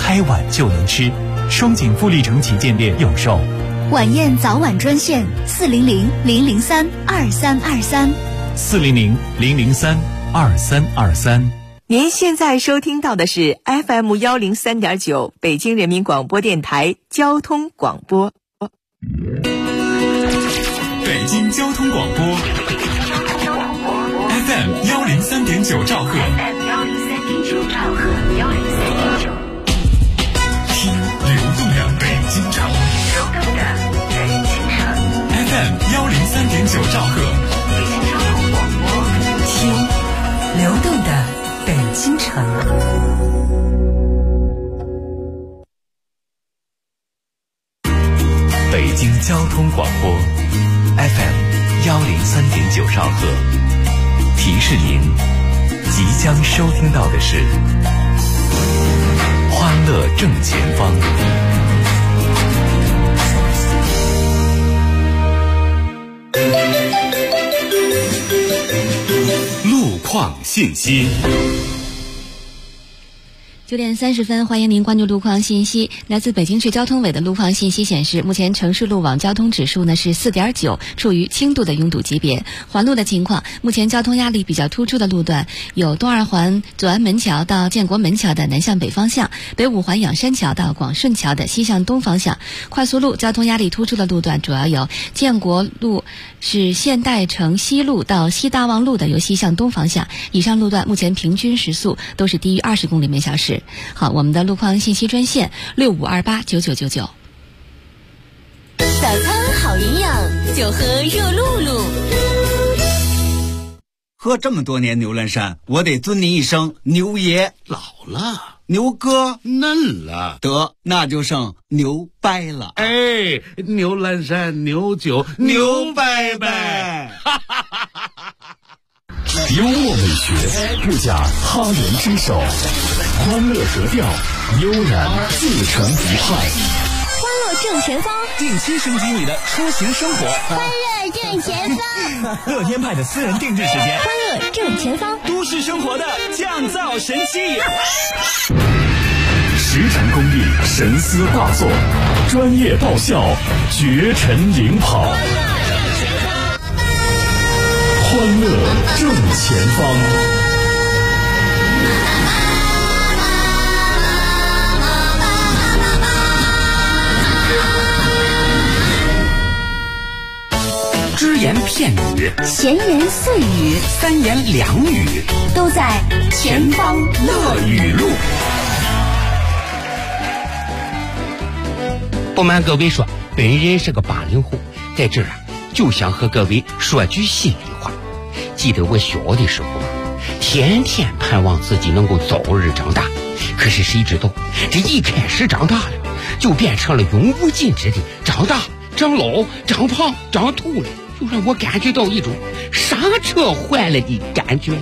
开碗就能吃。双井富力城旗舰店有售。 晚宴早晚专线400-003-2323 400-003-2323。 您现在收听到的是 FM103.9 北京人民广播电台交通广播。 北京交通广播 FM103.9 兆赫，听流动的北京城，FM103.9 兆赫， 听流动的北京城。 北京交通广播 FM103.9 兆赫，提示您即将收听到的是欢乐正前方。路况信息。 9点30分，欢迎您关注路况信息。来自北京市交通委的路况信息显示，目前城市路网交通指数呢是 4.9， 处于轻度的拥堵级别。环路的情况，目前交通压力比较突出的路段有东二环左安门桥到建国门桥的南向北方向，北五环仰山桥到广顺桥的西向东方向。快速路交通压力突出的路段主要有建国路是现代城西路到西大望路的由西向东方向。以上路段目前平均时速都是低于20公里每小时。好，我们的路况信息专线65289999。 早餐好营养，就喝热露露。 喝这么多年牛栏山，我得尊您一声牛爷。 老了， 牛哥嫩了， 得那就剩牛掰了。 哎，牛栏山牛酒牛掰掰。 幽默美学，不假他人之手，欢乐格调，悠然自成一派。 欢乐正前方， 定期升级你的出行生活。 欢乐正前方， 乐天派的私人定制时间。 欢乐正前方， 都市生活的降噪神器。实诚公益，神思大作，专业爆笑，绝尘领跑。欢乐正前方。 只言片语， 闲言碎语， 三言两语， 都在前方乐语录。不瞒各位说，本人是个80后，在这儿就想和各位说句心里话。记得我小的时候天天盼望自己能够早日长大，可是谁知道这一开始长大了就变成了永无尽止的长大、长老、长胖、长秃了，就让我感觉到一种刹车坏了的感觉。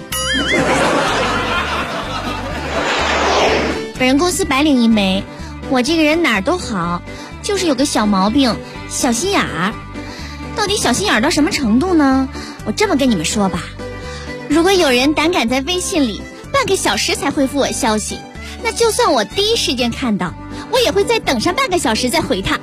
本人公司白领一枚，我这个人哪儿都好，就是有个小毛病，小心眼儿。到底小心眼儿到什么程度呢？我这么跟你们说吧，如果有人胆敢在微信里半个小时才回复我消息，那就算我第一时间看到，我也会再等上半个小时再回他。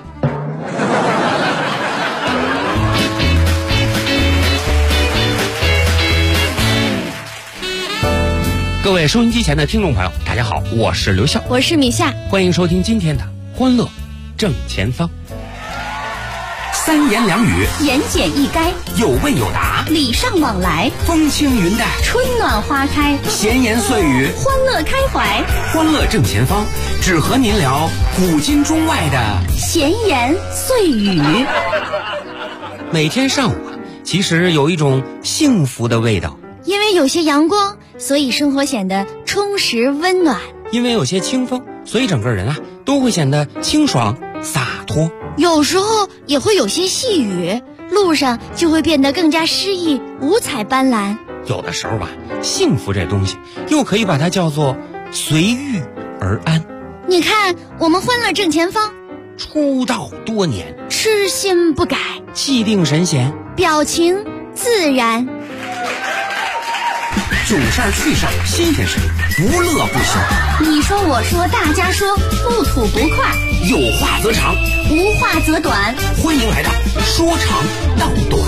各位收音机前的听众朋友，大家好，我是刘笑， 我是米夏， 欢迎收听今天的欢乐正前方。三言两语， 言简意赅， 有问有答， 礼尚往来， 风轻云淡， 春暖花开， 闲言碎语， 欢乐开怀。 欢乐正前方，只和您聊古今中外的闲言碎语。 每天上午其实有一种幸福的味道， 因为有些阳光，所以生活显得充实温暖； 因为有些清风，所以整个人都会显得清爽洒脱。 有时候也会有些细雨，路上就会变得更加诗意，五彩斑斓。 有的时候幸福这东西又可以把它叫做随遇而安。 你看我们欢乐正前方出道多年， 痴心不改， 气定神闲， 表情自然。 囧事儿、趣事儿、新鲜事儿，不乐不休。 你说我说大家说，不吐不快， 有话则长， 无话则短。 欢迎来到说长道短。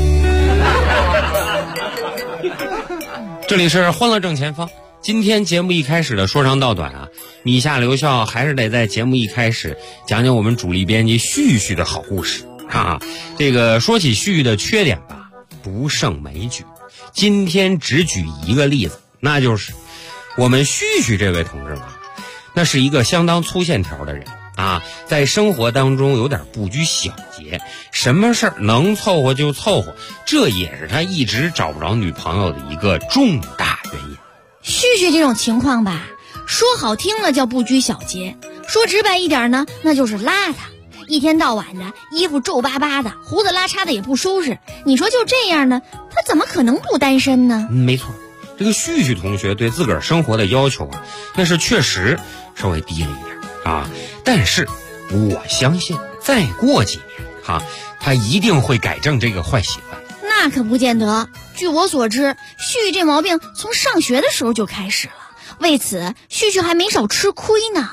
这里是欢乐正前方。今天节目一开始的说长道短啊，米夏留校还是得在节目一开始讲讲我们主力编辑旭旭的好故事啊。这个说起旭旭的缺点吧，不胜枚举。今天只举一个例子，那就是我们旭旭这位同志吧，那是一个相当粗线条的人啊，在生活当中有点不拘小节，什么事儿能凑合就凑合，这也是他一直找不着女朋友的一个重大原因。 旭旭这种情况吧，说好听了叫不拘小节，说直白一点呢，那就是邋遢。一天到晚的衣服皱巴巴的，胡子拉碴的也不收拾，你说就这样呢，他怎么可能不单身呢？ 没错，这个旭旭同学对自个儿生活的要求啊，那是确实稍微低了一点啊。但是我相信再过几年啊，他一定会改正这个坏习惯。 那可不见得。据我所知，旭旭这毛病从上学的时候就开始了，为此旭旭还没少吃亏呢。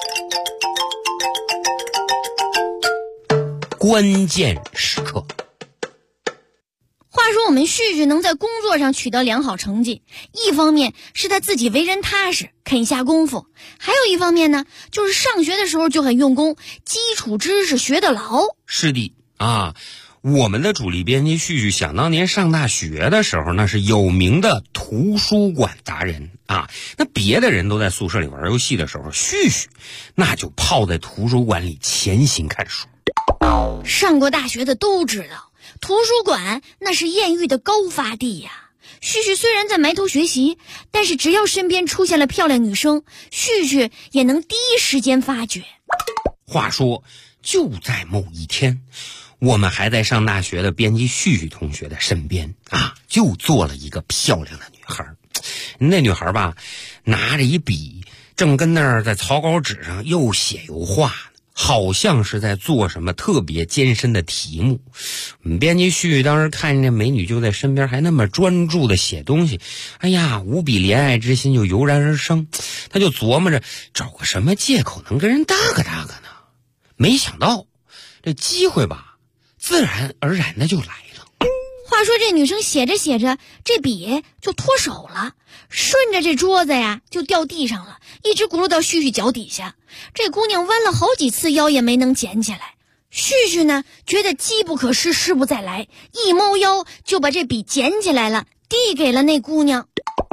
关键时刻。 话说我们旭旭能在工作上取得良好成绩，一方面是他自己为人踏实，肯下功夫，还有一方面呢，就是上学的时候就很用功，基础知识学得牢。 是的啊，我们的主力编辑旭旭想当年上大学的时候，那是有名的图书馆达人啊。那别的人都在宿舍里玩游戏的时候，旭旭那就泡在图书馆里潜心看书。 上过大学的都知道，图书馆那是艳遇的高发地呀。旭旭虽然在埋头学习，但是只要身边出现了漂亮女生，旭旭也能第一时间发觉。 话说就在某一天，我们还在上大学的编辑旭旭同学的身边啊，就坐了一个漂亮的女孩。那女孩吧，拿着一笔，正跟那儿在草稿纸上又写又画呢，好像是在做什么特别艰深的题目。我们编辑旭旭当时看见美女就在身边，还那么专注的写东西，哎呀，无比怜爱之心就油然而生。他就琢磨着找个什么借口能跟人搭个呢。没想到这机会吧，自然而然的就来了。 话说这女生写着写着，这笔就脱手了，顺着这桌子呀就掉地上了，一直轱辘到旭旭脚底下。这姑娘弯了好几次腰也没能捡起来。旭旭呢，觉得机不可失，失不再来，一猫腰就把这笔捡起来了，递给了那姑娘。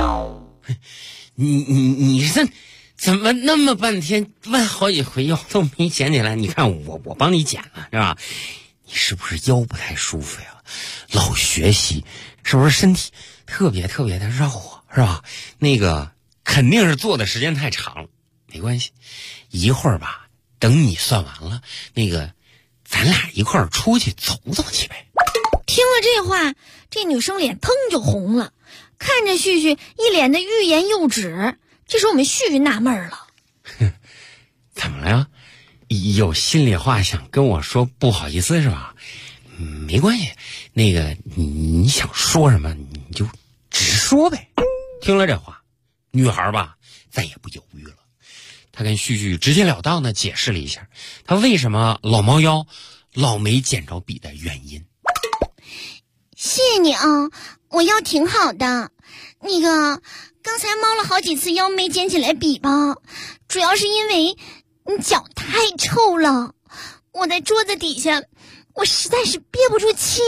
你这怎么那么半天问好几回腰都没捡起来？你看我帮你捡了是吧？你是不是腰不太舒服呀？老学习是不是身体特别的绕啊？是吧？那个肯定是坐的时间太长了。没关系，一会儿吧，等你算完了，那个咱俩一块儿出去走走去呗。 听了这话，这女生脸腾就红了，看着旭旭一脸的欲言又止。这时候我们旭旭纳闷了， 怎么了呀？有心里话想跟我说，不好意思是吧？没关系，那个你想说什么你就直说呗。听了这话，女孩吧再也不犹豫了，她跟旭旭直截了当的解释了一下她为什么老猫腰老没捡着笔的原因。 谢谢你啊，我腰挺好的。那个刚才猫了好几次腰没捡起来笔吧，主要是因为你脚太臭了，我在桌子底下，我实在是憋不住气。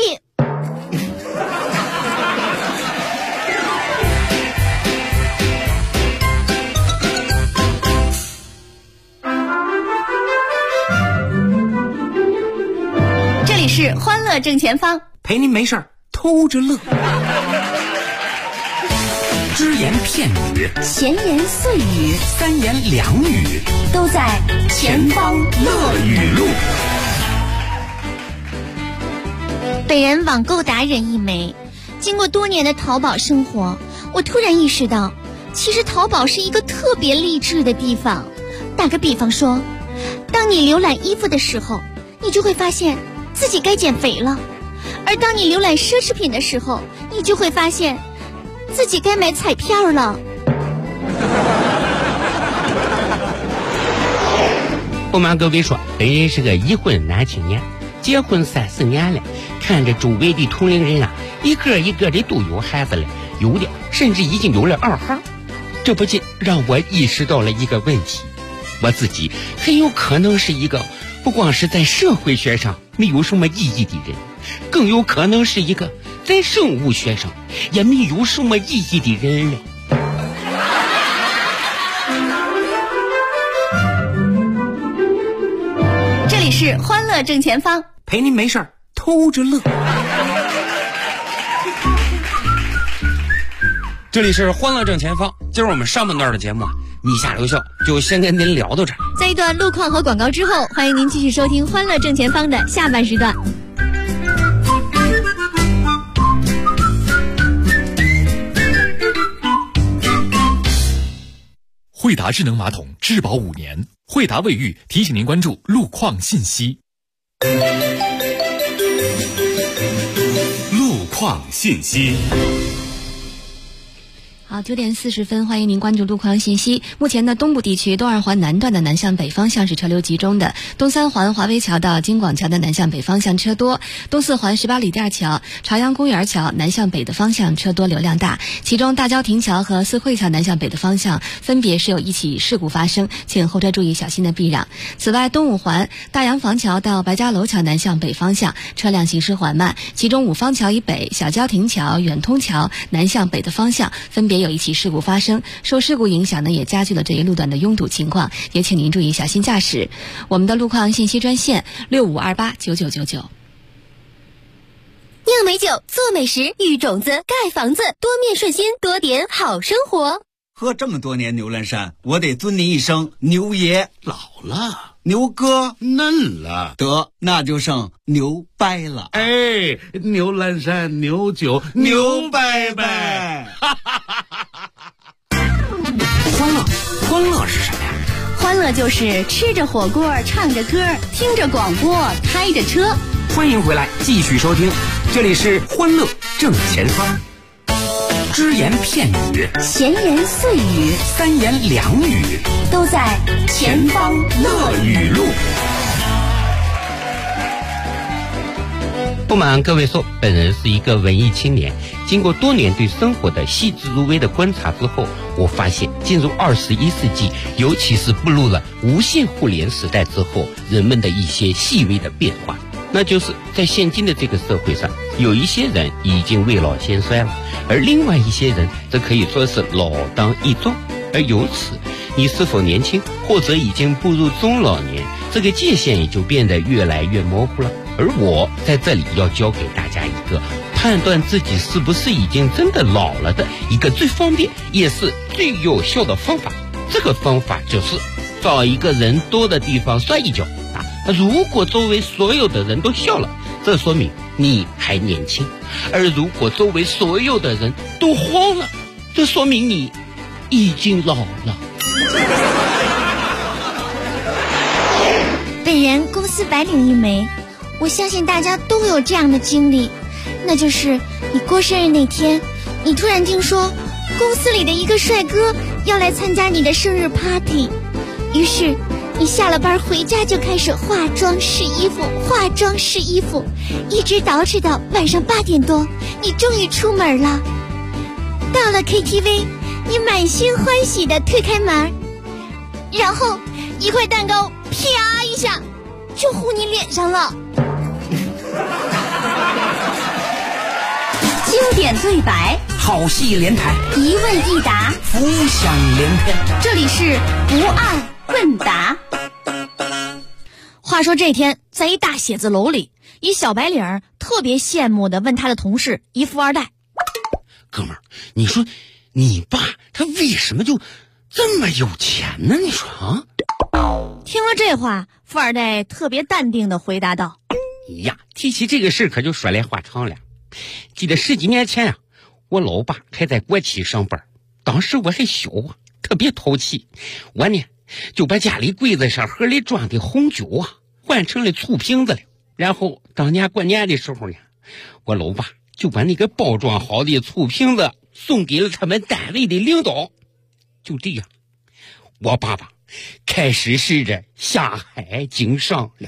这里是欢乐正前方， 陪您没事儿偷着乐。只言片语， 闲言碎语， 三言两语， 都在前方乐语录。本人网购达人一枚，经过多年的淘宝生活，我突然意识到，其实淘宝是一个特别励志的地方。打个比方说，当你浏览衣服的时候，你就会发现自己该减肥了；而当你浏览奢侈品的时候，你就会发现自己该买彩票了。 不瞒各位说，本人是个已婚男青年，结婚30年了，看着周围的同龄人啊，一个一个的都有孩子了，有的甚至已经有了2孩，这不禁让我意识到了一个问题，我自己很有可能是一个不光是在社会学上没有什么意义的人，更有可能是一个在生物学上也没有什么意义的人了。 这里是欢乐正前方， 陪您没事儿偷着乐。 这里是欢乐正前方，今儿我们上半段的节目啊，你下留校就先跟您聊到这儿。 在一段路况和广告之后，欢迎您继续收听欢乐正前方的下半时段。 惠达智能马桶质保5年，惠达卫浴提醒您关注路况信息。 路况信息。 好，9点40分，欢迎您关注路况信息。目前呢，东部地区东2环南段的南向北方向是车流集中的，东3环华威桥到京广桥的南向北方向车多，东4环18里店桥、朝阳公园桥南向北的方向车多流量大，其中大郊亭桥和四惠桥南向北的方向分别是有一起事故发生，请后车注意小心的避让。此外，东5环大洋房桥到白家楼桥南向北方向车辆行驶缓慢，其中五方桥以北、小郊亭桥、远通桥南向北的方向分别有一起事故发生，受事故影响呢，也加剧了这一路段的拥堵情况，也请您注意小心驾驶。我们的路况信息专线65289999。 酿美酒，做美食，育种子，盖房子，多面顺心，多点好生活。 喝这么多年牛栏山，我得尊您一声牛爷。 老了， 牛哥嫩了， 得那就剩牛掰了。 哎，牛栏山牛酒牛掰掰。 欢乐是什么呀？ 欢乐就是吃着火锅，唱着歌，听着广播，开着车。 欢迎回来，继续收听，这里是欢乐正前方。只言片语， 闲言碎语， 三言两语， 都在前方乐语录。 不瞒各位说，本人是一个文艺青年，经过多年对生活的细致入微的观察之后，我发现进入21世纪，尤其是步入了无线互联时代之后，人们的一些细微的变化，那就是在现今的这个社会上，有一些人已经未老先衰了，而另外一些人则可以说是老当益壮。而由此，你是否年轻或者已经步入中老年，这个界限也就变得越来越模糊了。而我在这里要教给大家一个判断自己是不是已经真的老了的一个最方便也是最有效的方法。这个方法就是找一个人多的地方摔一跤啊！如果周围所有的人都笑了，这说明你还年轻；而如果周围所有的人都慌了，这说明你已经老了。 本人公司白领一枚，我相信大家都有这样的经历，那就是你过生日那天，你突然听说公司里的一个帅哥要来参加你的生日 party， 于是你下了班回家就开始化妆试衣服，一直捯饬到晚上8点多，你终于出门了。到了 KTV， 你满心欢喜地推开门，然后一块蛋糕啪一下就糊你脸上了。 经典对白， 好戏连台， 一问一答， 浮想联翩。 这里是不二问答。 话说这天，在一大写字楼里，一小白领特别羡慕地问他的同事，一富二代： 哥们儿，你说你爸他为什么就这么有钱呢？你说啊？ 听了这话，富二代特别淡定地回答道： 呀，提起这个事可就说来话长了。记得10几年前啊，我老爸还在国企上班，当时我还小啊，特别淘气。我呢就把家里柜子上盒里装的红酒啊换成了醋瓶子了。然后当年过年的时候呢，我老爸就把那个包装好的醋瓶子送给了他们单位的领导。就这样，我爸爸开始试着下海经商了。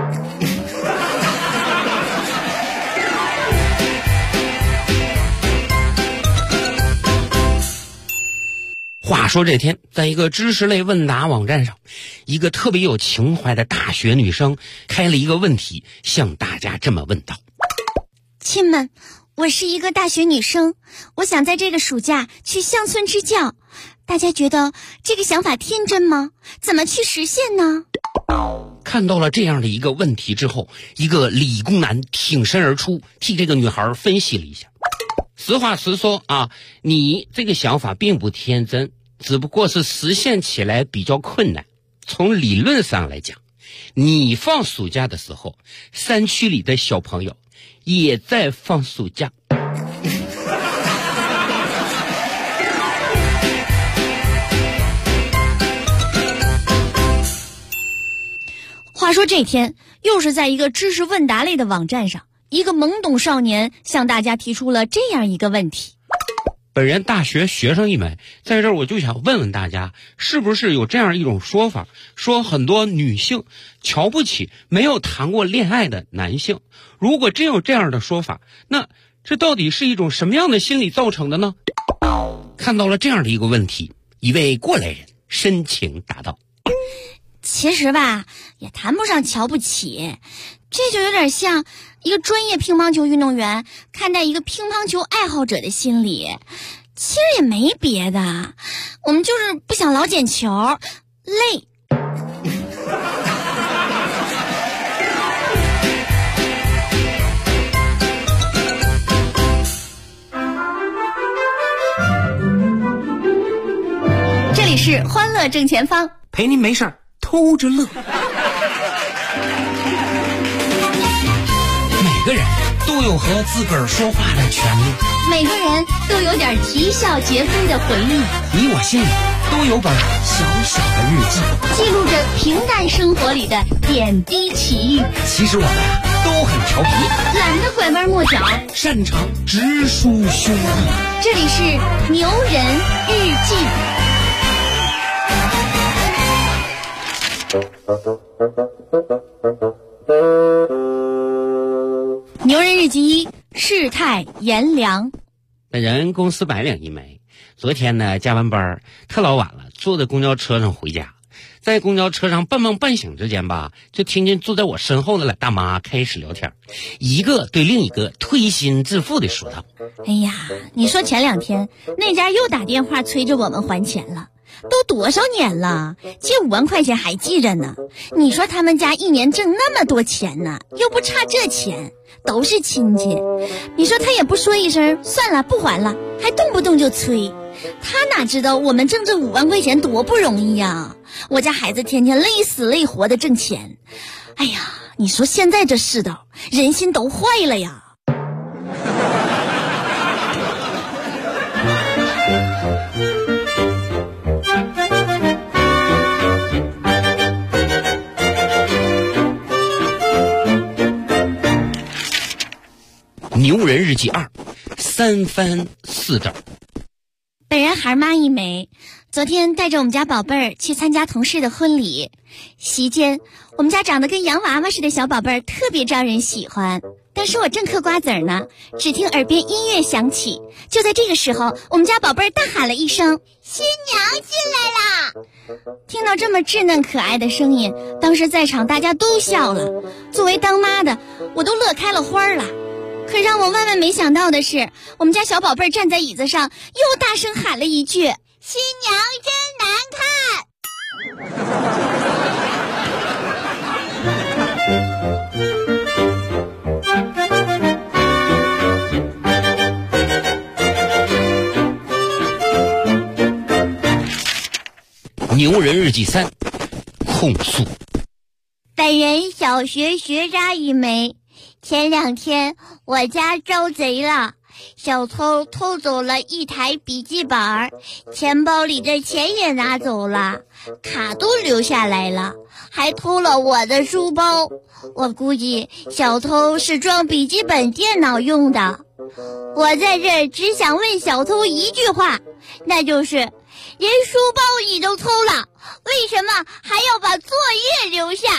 话说这天，在一个知识类问答网站上，一个特别有情怀的大学女生开了一个问题，向大家这么问道： 亲们，我是一个大学女生，我想在这个暑假去乡村支教，大家觉得这个想法天真吗？怎么去实现呢？ 看到了这样的一个问题之后，一个理工男挺身而出，替这个女孩分析了一下。实话实说啊，你这个想法并不天真，只不过是实现起来比较困难。从理论上来讲，你放暑假的时候，山区里的小朋友也在放暑假。 话说这天，又是在一个知识问答类的网站上，一个懵懂少年向大家提出了这样一个问题： 本人大学学生一枚，在这儿我就想问问大家，是不是有这样一种说法，说很多女性瞧不起没有谈过恋爱的男性？如果真有这样的说法，那这到底是一种什么样的心理造成的呢？看到了这样的一个问题，一位过来人深情答道： 其实吧，也谈不上瞧不起，这就有点像一个专业乒乓球运动员看待一个乒乓球爱好者的心理。其实也没别的，我们就是不想老捡球，累。这里是欢乐正前方， 陪您没事儿偷着乐。每个人都有和自个儿说话的权利， 每个人都有点啼笑皆非的回忆， 你我心里都有本小小的日记， 记录着平淡生活里的点滴奇遇。 其实我们都很调皮， 懒得拐弯抹角， 擅长直抒胸臆。 这里是牛人日记。牛人日记一，世态炎凉。 本人公司白领一枚，昨天呢加完班特老晚了，坐在公交车上回家，在公交车上半梦半醒之间吧，就听见坐在我身后的俩大妈开始聊天，一个对另一个推心置腹的说道： 哎呀，你说前2天那家又打电话催着我们还钱了，都多少年了，借5万块钱还记着呢。你说他们家一年挣那么多钱呢，又不差这钱，都是亲戚。你说他也不说一声算了不还了，还动不动就催。他哪知道我们挣这5万块钱多不容易呀！我家孩子天天累死累活的挣钱。哎呀，你说现在这世道，人心都坏了呀。 牛人日记2，三番四找。 本人孩妈一枚，昨天带着我们家宝贝儿去参加同事的婚礼。席间，我们家长得跟洋娃娃似的小宝贝儿特别招人喜欢。当时我正嗑瓜子呢，只听耳边音乐响起。就在这个时候，我们家宝贝儿大喊了一声：“新娘进来啦！”听到这么稚嫩可爱的声音，当时在场大家都笑了。作为当妈的，我都乐开了花了。可让我万万没想到的是，我们家小宝贝儿站在椅子上，又大声喊了一句：“新娘真难看！”牛人日记3，控诉。 本人小学学渣一枚。前2天我家遭贼了，小偷偷走了一台笔记本，钱包里的钱也拿走了，卡都留下来了，还偷了我的书包。我估计小偷是装笔记本电脑用的。 我在这儿只想问小偷一句话，那就是连书包你都偷了，为什么还要把作业留下？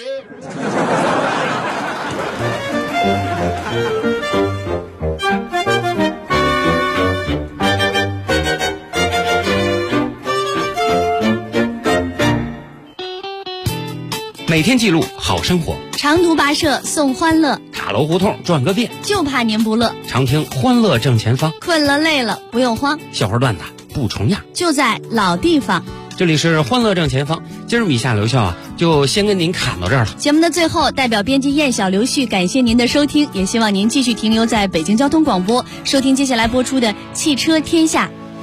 每天记录好生活， 长途跋涉送欢乐， 塔楼胡同转个遍， 就怕您不乐。 常听欢乐正前方， 困了累了不用慌， 笑话段子不重样， 就在老地方。 这里是欢乐正前方，今儿米夏刘笑就先跟您侃到这儿了。 节目的最后，代表编辑燕小刘旭感谢您的收听，也希望您继续停留在北京交通广播，收听接下来播出的《汽车天下》。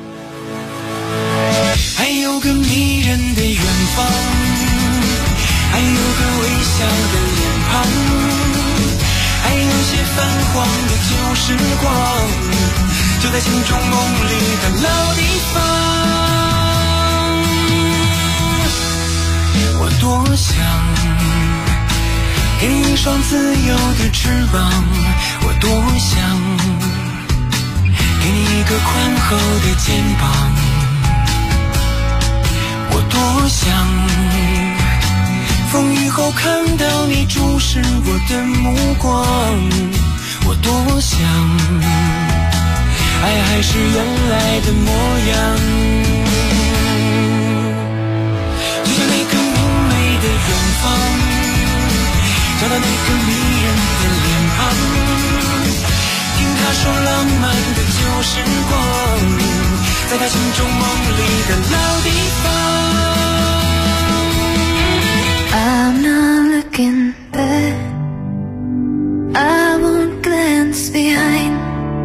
还有个迷人的远方，还有个微笑的脸庞，还有些泛黄的旧时光，就在心中梦里的老地方。我多想给你一双自由的翅膀，我多想给你一个宽厚的肩膀，我多想风雨后看到你注视我的目光，我多想爱还是原来的模样。就像那个明媚的远方，找到那个迷人的脸庞，听他说浪漫的旧时光，在他心中梦里的老地方。 I'm not looking back, I won't glance behind,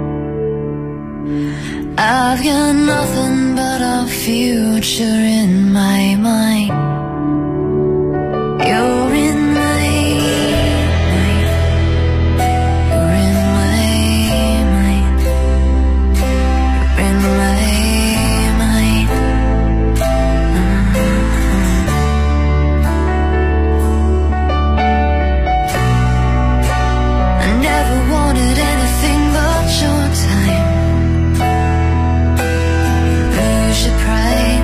I've got nothing but our future in my mind. You're in my mind, you're in my mind, you're in my mind. I never wanted anything but your time. Lose your pride.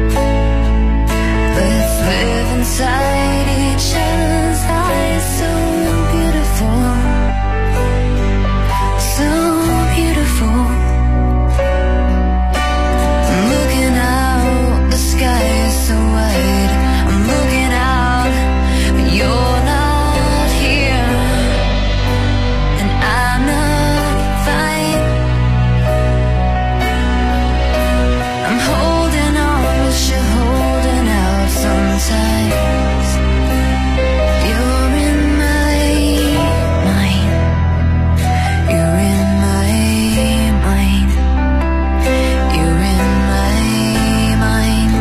Let's live inside each other's eyes. So beautiful, so beautiful. I'm looking out, the sky is so wide. I'm looking out, but you're not here, and I'm not fine. I'm holding on, but you're holding out sometimes. You're in my mind, you're in my mind, you're in my mind.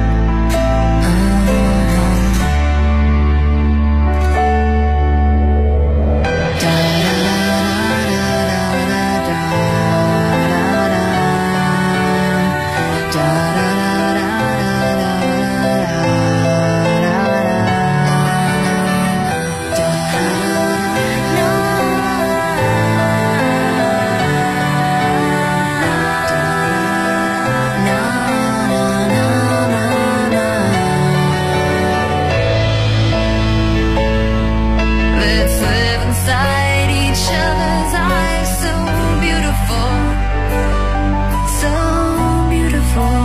Da da da da da da Let's live inside each other's eyes. So beautiful, so beautiful.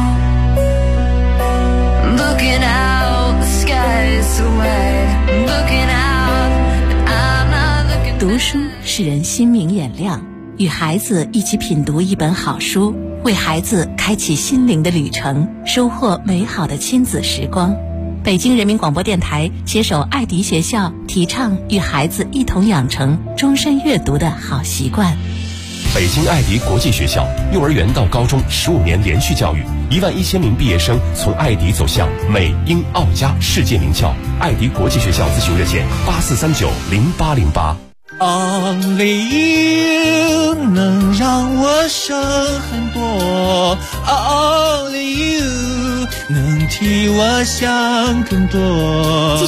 Looking out, the sky is so wide. Looking out, but I'm not looking. 读书使人心明眼亮，与孩子一起品读一本好书，为孩子开启心灵的旅程，收获美好的亲子时光。北京人民广播电台携手爱迪学校，提倡与孩子一同养成终身阅读的好习惯。 北京爱迪国际学校幼儿园到高中15年连续教育，11000名毕业生从爱迪走向美英澳加世界名校。爱迪国际学校咨询热线84390808。 Only you 能让我省很多 ，Only you 能替我想更多。 继续。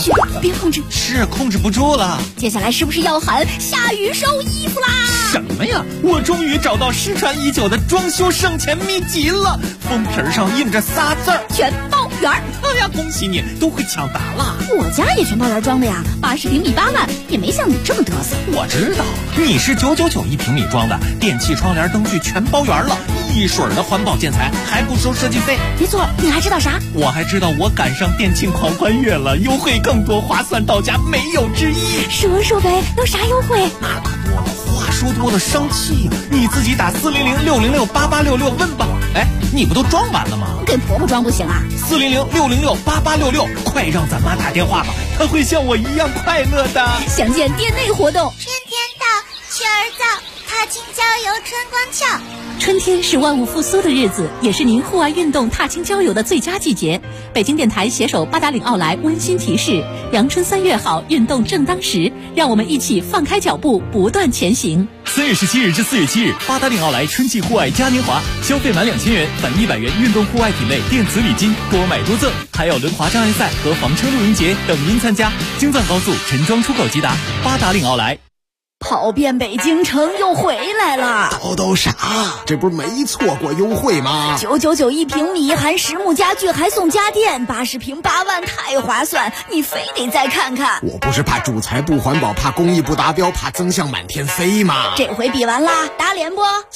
别控制， 是控制不住了。 接下来是不是要喊下雨收衣服啦？ 什么呀？我终于找到失传已久的装修省钱秘籍了，封皮上印着仨字儿： 全包圆。 哎呀，恭喜你，都会抢答了。 我家也全包圆装的呀，80平米8万，也没像你这么嘚瑟。 我知道，你是999一平米装的，电器、窗帘、灯具全包圆了，一水儿的环保建材，还不收设计费。 没错，你还知道啥？ 我还知道我赶上电竞狂欢月了，优惠更多，划算到家，没有之一。 说呗，都啥优惠？ 那可多了，话说多了生气呀！你自己打400-606-8866问吧。哎，你不都装完了吗？ 给婆婆装不行啊 ？400-606-8866，快让咱妈打电话吧，她会像我一样快乐的。 详见店内活动。 春天到，雀儿造，踏青郊游春光俏。 春天是万物复苏的日子，也是您户外运动踏青郊游的最佳季节。北京电台携手八达岭奥莱温馨提示：阳春3月好，运动正当时，让我们一起放开脚步，不断前行。 3月17日至4月7日，八达岭奥莱春季户外嘉年华，消费满2000元返100元运动户外品类电子礼金，多买多赠，还有轮滑障碍赛和房车露营节等您参加。京藏高速陈庄出口即达，八达岭奥莱。 跑遍北京城又回来了， 都啥？这不是没错过优惠吗 ？999一平米，含实木家具还送家电，80平8万，太划算！你非得再看看。 我不是怕主材不环保，怕工艺不达标，怕增项满天飞吗？ 这回比完啦，打脸不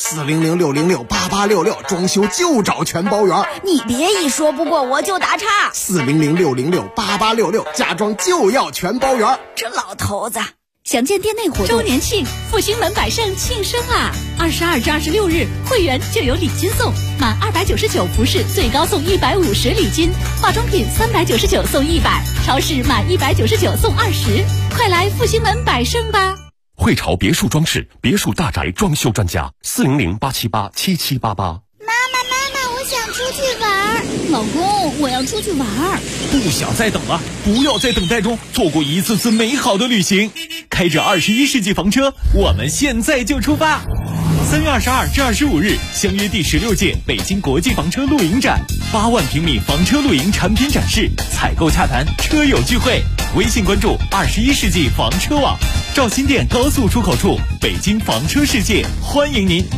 ？400-606-8866，装修就找全包圆。 你别一说不过我就打岔。 400-606-8866，家装就要全包圆。 这老头子。详见店内活动。 周年庆，复兴门百盛庆生啊！22至26日，会员就有礼金送，满299服饰最高送150礼金，化妆品399送100，超市满199送20，快来复兴门百盛吧！ 汇潮别墅装饰，别墅大宅装修专家，400-878-7788。 我想出去玩。 老公，我要出去玩。 不想再等了，不要在等待中错过一次次美好的旅行。开着21世纪房车，我们现在就出发。3月22至25日，相约第16届北京国际房车露营展，8万平米房车露营产品展示，采购洽谈，车友聚会。微信关注21世纪房车网，赵新店高速出口处，北京房车世界，欢迎您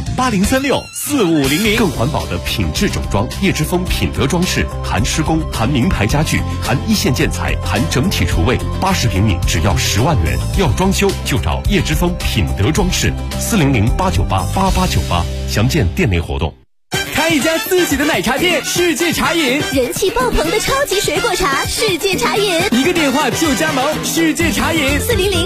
！8036-4500。 更环保的品质整装，叶之峰品德装饰，含施工，含名牌家具，含一线建材，含整体厨卫，80平米只要10万元。要装修就找叶之峰品德装饰，400-898-8898，详见店内活动。 开一家自己的奶茶店，世界茶饮， 人气爆棚的超级水果茶，世界茶饮， 一个电话就加盟，世界茶饮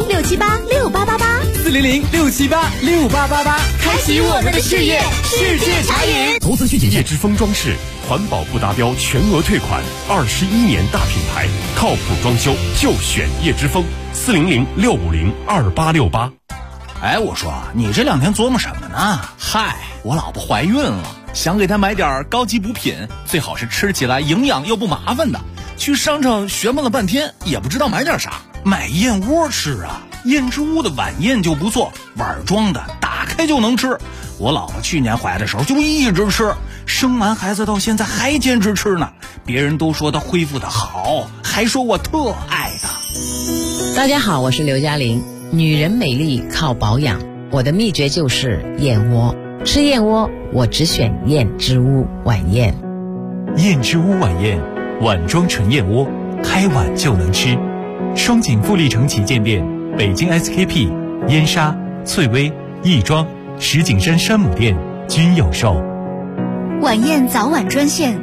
400-678-6888，400-678-6888， 开启我们的事业，世界茶饮。 投资需谨叶之峰装饰，环保不达标全额退款，21年大品牌，靠谱装修就选叶之峰，400-650-2868。 哎，我说你这2天琢磨什么呢？ 嗨，我老婆怀孕了，想给她买点高级补品，最好是吃起来营养又不麻烦的。去商场询问了半天，也不知道买点啥。买燕窝吃啊，燕之屋的晚宴就不错，碗装的，打开就能吃。我老婆去年怀的时候就一直吃，生完孩子到现在还坚持吃呢。别人都说她恢复的好，还说我特爱她。 大家好，我是刘嘉玲。女人美丽靠保养，我的秘诀就是燕窝。吃燕窝，我只选燕之屋晚宴。 燕之屋晚宴，碗装纯燕窝，开碗就能吃。双井富力城旗舰店、北京 SKP、燕莎、翠微、亦庄、石景山山姆店均有售。 晚宴早晚专线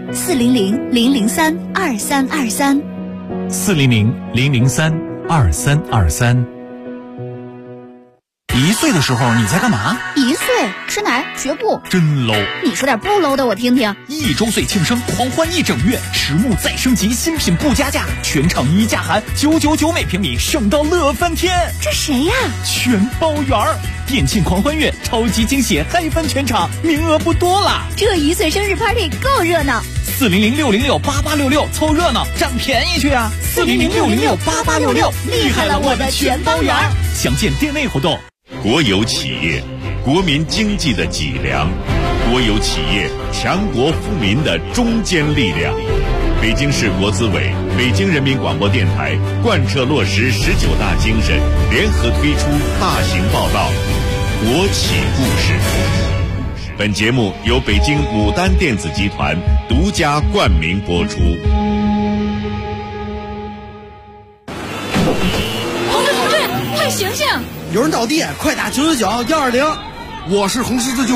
400-003-2323。 400-003-2323。 1岁的时候你在干嘛 ？1岁吃奶学步， 真 low。 你说点不 low 的我听听。 1周岁庆生狂欢1整月，实木再升级，新品不加价，全场一价含999每平米，省到乐翻天。 这谁呀？ 全包圆儿，店庆狂欢月，超级惊喜，嗨翻全场，名额不多了。 这1岁生日 party 够热闹。 400-606-8866，凑热闹占便宜去啊！400-606-8866，厉害了我的全包圆儿。详见店内活动。 国有企业，国民经济的脊梁；国有企业，强国富民的中坚力量。 北京市国资委、北京人民广播电台贯彻落实19大精神，联合推出大型报道《国企故事》。本节目由北京牡丹电子集团独家冠名播出。 同志，快醒醒！ 有人倒地，快打999-120。 我是红十字救